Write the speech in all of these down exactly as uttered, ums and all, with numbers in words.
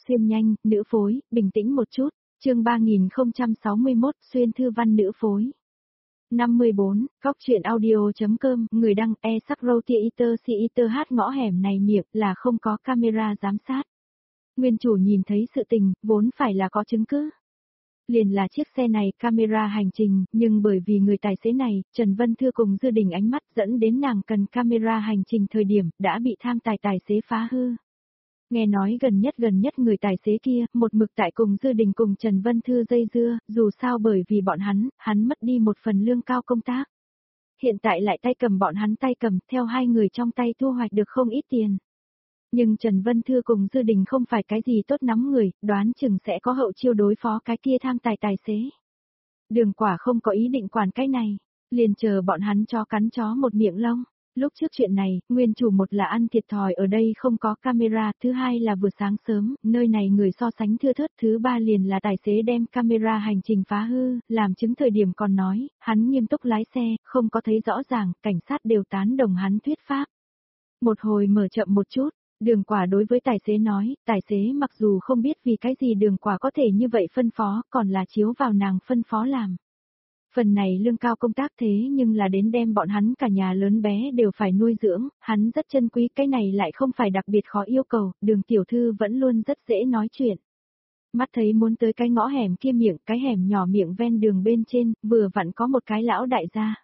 xuyên nhanh, nữ phối, bình tĩnh một chút, chương ba nghìn không trăm sáu mươi mốt, xuyên thư văn nữ phối. năm mươi bốn, Cóc truyện audio.com, người đăng, e sắc roti eater si eater hát ngõ hẻm này miệng là không có camera giám sát. Nguyên chủ nhìn thấy sự tình, vốn phải là có chứng cứ. Liền là chiếc xe này camera hành trình, nhưng bởi vì người tài xế này, Trần Vân Thư cùng Dư Đình ánh mắt dẫn đến nàng cần camera hành trình thời điểm, đã bị tham tài tài xế phá hư. Nghe nói gần nhất gần nhất người tài xế kia, một mực tại cùng Dư Đình cùng Trần Vân Thư dây dưa, dù sao bởi vì bọn hắn, hắn mất đi một phần lương cao công tác. Hiện tại lại tay cầm bọn hắn tay cầm, theo hai người trong tay thu hoạch được không ít tiền. Nhưng Trần Vân Thư cùng Dư Đình không phải cái gì tốt nắm người, đoán chừng sẽ có hậu chiêu đối phó cái kia tham tài tài xế. Đường Quả không có ý định quản cái này, liền chờ bọn hắn cho cắn chó một miệng lông. Lúc trước chuyện này, nguyên chủ một là ăn thiệt thòi ở đây không có camera, thứ hai là vừa sáng sớm, nơi này người so sánh thưa thớt, thứ ba liền là tài xế đem camera hành trình phá hư, làm chứng thời điểm còn nói, hắn nghiêm túc lái xe, không có thấy rõ ràng, cảnh sát đều tán đồng hắn thuyết pháp. Một hồi mở chậm một chút, Đường Quả đối với tài xế nói, tài xế mặc dù không biết vì cái gì Đường Quả có thể như vậy phân phó, còn là chiếu vào nàng phân phó làm. Phần này lương cao công tác thế nhưng là đến đem bọn hắn cả nhà lớn bé đều phải nuôi dưỡng, hắn rất trân quý, cái này lại không phải đặc biệt khó yêu cầu, Đường tiểu thư vẫn luôn rất dễ nói chuyện. Mắt thấy muốn tới cái ngõ hẻm kia miệng, cái hẻm nhỏ miệng ven đường bên trên, vừa vặn có một cái lão đại gia.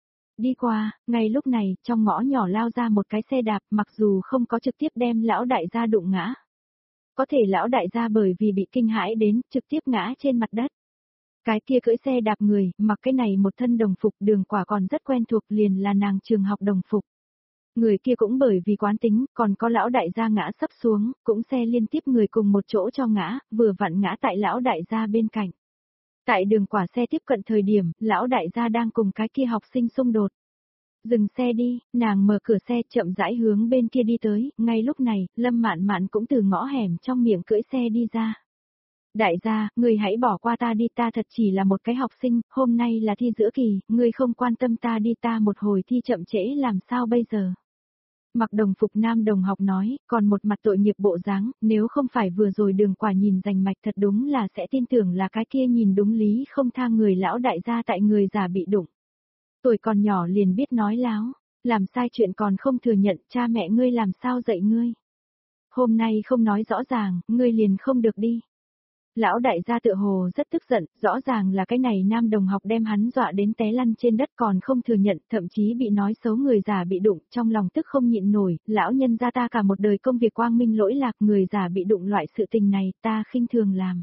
Đi qua, ngay lúc này, trong ngõ nhỏ lao ra một cái xe đạp, mặc dù không có trực tiếp đem lão đại gia đụng ngã. Có thể lão đại gia bởi vì bị kinh hãi đến, trực tiếp ngã trên mặt đất. Cái kia cưỡi xe đạp người, mặc cái này một thân đồng phục, Đường Quả còn rất quen thuộc, liền là nàng trường học đồng phục. Người kia cũng bởi vì quán tính, còn có lão đại gia ngã sấp xuống, cũng xe liên tiếp người cùng một chỗ cho ngã, vừa vặn ngã tại lão đại gia bên cạnh. Tại Đường Quả xe tiếp cận thời điểm, lão đại gia đang cùng cái kia học sinh xung đột. Dừng xe đi, nàng mở cửa xe chậm rãi hướng bên kia đi tới, ngay lúc này, Lâm Mạn Mạn cũng từ ngõ hẻm trong miệng cưỡi xe đi ra. Đại gia, người hãy bỏ qua ta đi, ta thật chỉ là một cái học sinh, hôm nay là thi giữa kỳ, người không quan tâm ta đi, ta một hồi thi chậm trễ làm sao bây giờ. Mặc đồng phục nam đồng học nói, còn một mặt tội nghiệp bộ dáng, nếu không phải vừa rồi Đường Quả nhìn rành mạch thật đúng là sẽ tin tưởng là cái kia nhìn đúng lý không tha người lão đại gia tại người già bị đụng. Tuổi còn nhỏ liền biết nói láo, làm sai chuyện còn không thừa nhận, cha mẹ ngươi làm sao dạy ngươi. Hôm nay không nói rõ ràng, ngươi liền không được đi. Lão đại gia tựa hồ rất tức giận, rõ ràng là cái này nam đồng học đem hắn dọa đến té lăn trên đất còn không thừa nhận, thậm chí bị nói xấu người già bị đụng, trong lòng tức không nhịn nổi, lão nhân gia ta cả một đời công việc quang minh lỗi lạc, người già bị đụng loại sự tình này, ta khinh thường làm.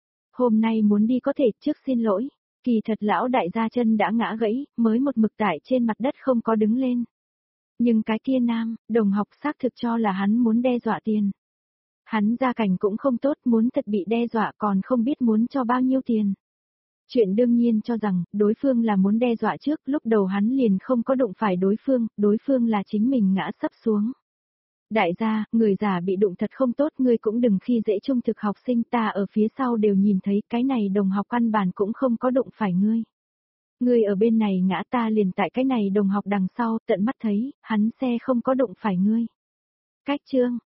Hôm nay muốn đi có thể, trước xin lỗi. Kỳ thật lão đại gia chân đã ngã gãy, mới một mực tại trên mặt đất không có đứng lên. Nhưng cái kia nam, đồng học xác thực cho là hắn muốn đe dọa tiền. Hắn gia cảnh cũng không tốt, muốn thật bị đe dọa còn không biết muốn cho bao nhiêu tiền. Chuyện đương nhiên cho rằng, đối phương là muốn đe dọa trước, lúc đầu hắn liền không có đụng phải đối phương, đối phương là chính mình ngã sấp xuống. Đại gia, người già bị đụng thật không tốt, ngươi cũng đừng khi dễ trung thực học sinh, ta ở phía sau đều nhìn thấy, cái này đồng học căn bản cũng không có đụng phải ngươi. Ngươi ở bên này ngã, ta liền tại cái này đồng học đằng sau, tận mắt thấy, hắn xe không có đụng phải ngươi. Cách chương,